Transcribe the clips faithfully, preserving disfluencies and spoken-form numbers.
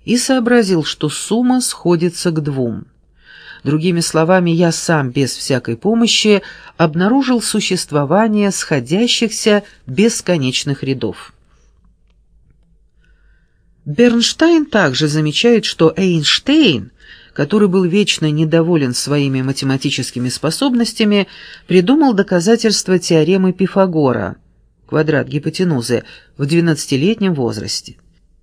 и сообразил, что сумма сходится к двум. Другими словами, я сам без всякой помощи обнаружил существование сходящихся бесконечных рядов. Бернштейн также замечает, что Эйнштейн, который был вечно недоволен своими математическими способностями, придумал доказательство теоремы Пифагора, квадрат гипотенузы, в двенадцатилетнем возрасте.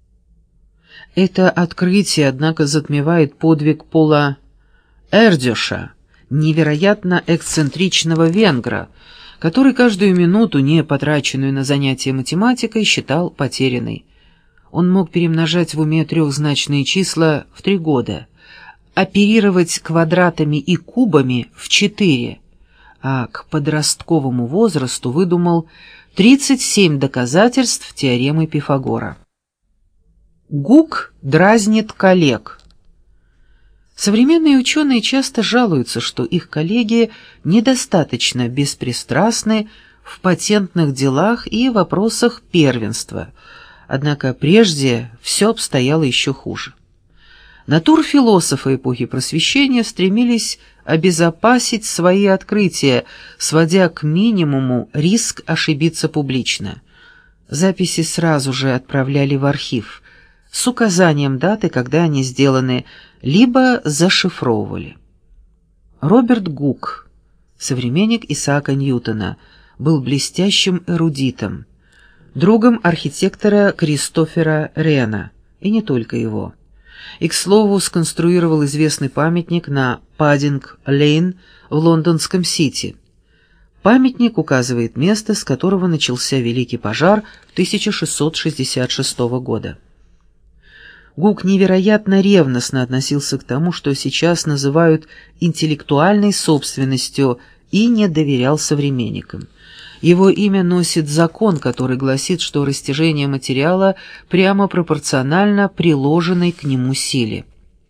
Это открытие, однако, затмевает подвиг Пола Эрдюша, невероятно эксцентричного венгра, который каждую минуту, не потраченную на занятия математикой, считал потерянной. Он мог перемножать в уме трехзначные числа в три года, оперировать квадратами и кубами в четыре, а к подростковому возрасту выдумал тридцать семь доказательств теоремы Пифагора. Гук дразнит коллег. Современные ученые часто жалуются, что их коллеги недостаточно беспристрастны в патентных делах и вопросах первенства, однако прежде все обстояло еще хуже. Натурфилософы эпохи Просвещения стремились обезопасить свои открытия, сводя к минимуму риск ошибиться публично. Записи сразу же отправляли в архив с указанием даты, когда они сделаны, либо зашифровывали. Роберт Гук, современник Исаака Ньютона, был блестящим эрудитом, другом архитектора Кристофера Рена, и не только его. И, к слову, сконструировал известный памятник на Паддинг-Лейн в лондонском Сити. Памятник указывает место, с которого начался Великий пожар тысяча шестьсот шестьдесят шестого года. Гук невероятно ревностно относился к тому, что сейчас называют интеллектуальной собственностью, и не доверял современникам. Его имя носит закон, который гласит, что растяжение материала прямо пропорционально приложенной к нему силе.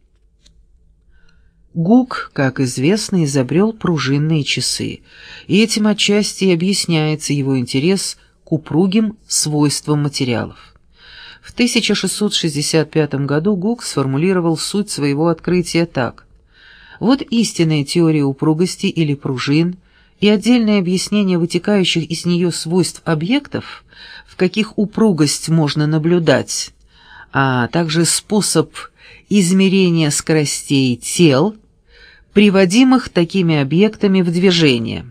Гук, как известно, изобрел пружинные часы, и этим отчасти объясняется его интерес к упругим свойствам материалов. В тысяча шестьсот шестьдесят пятом году Гук сформулировал суть своего открытия так: вот истинная теория упругости или пружин и отдельное объяснение вытекающих из нее свойств объектов, в каких упругость можно наблюдать, а также способ измерения скоростей тел, приводимых такими объектами в движение.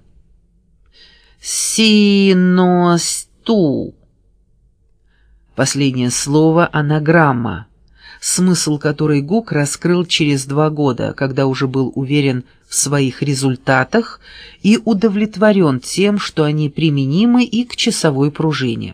Синосту. Последнее слово — анаграмма, смысл которой Гук раскрыл через два года, когда уже был уверен в своих результатах и удовлетворен тем, что они применимы и к часовой пружине.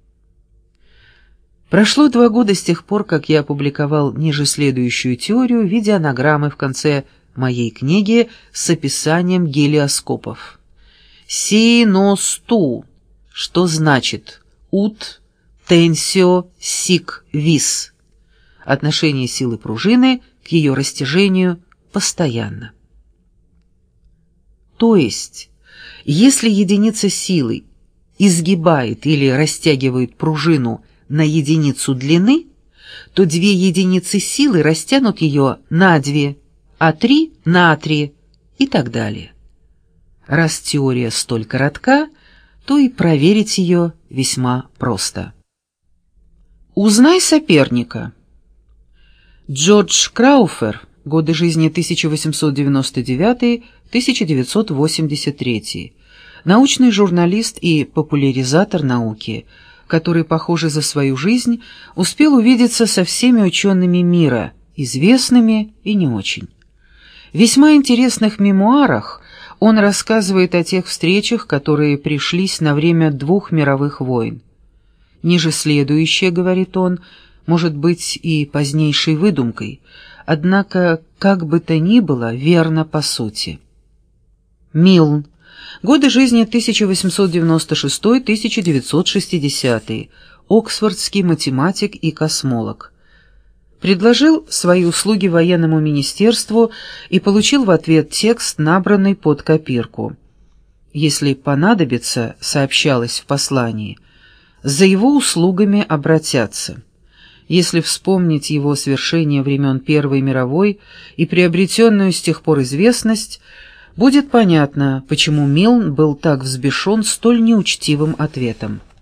Прошло два года с тех пор, как я опубликовал ниже следующую теорию в виде анаграммы в конце моей книги с описанием гелиоскопов. Синосту, что значит «ут тенсио сик вис». Отношение силы пружины к ее растяжению постоянно. То есть, если единица силы изгибает или растягивает пружину на единицу длины, то две единицы силы растянут ее на две, а три на три и так далее. Раз теория столь коротка, то и проверить ее весьма просто. Узнай соперника. Джордж Крауфер, годы жизни тысяча восемьсот девяносто девятый — тысяча девятьсот восемьдесят третий, научный журналист и популяризатор науки, который, похоже, за свою жизнь успел увидеться со всеми учеными мира, известными и не очень. В весьма интересных мемуарах он рассказывает о тех встречах, которые пришлись на время двух мировых войн. Ниже следующее, говорит он, может быть и позднейшей выдумкой, однако, как бы то ни было, верно по сути. Милн. Годы жизни тысяча восемьсот девяносто шестой — тысяча девятьсот шестидесятый. Оксфордский математик и космолог. Предложил свои услуги военному министерству и получил в ответ текст, набранный под копирку. Если понадобится, сообщалось в послании, за его услугами обратятся. Если вспомнить его свершение времен Первой мировой и приобретенную с тех пор известность, будет понятно, почему Милн был так взбешен столь неучтивым ответом.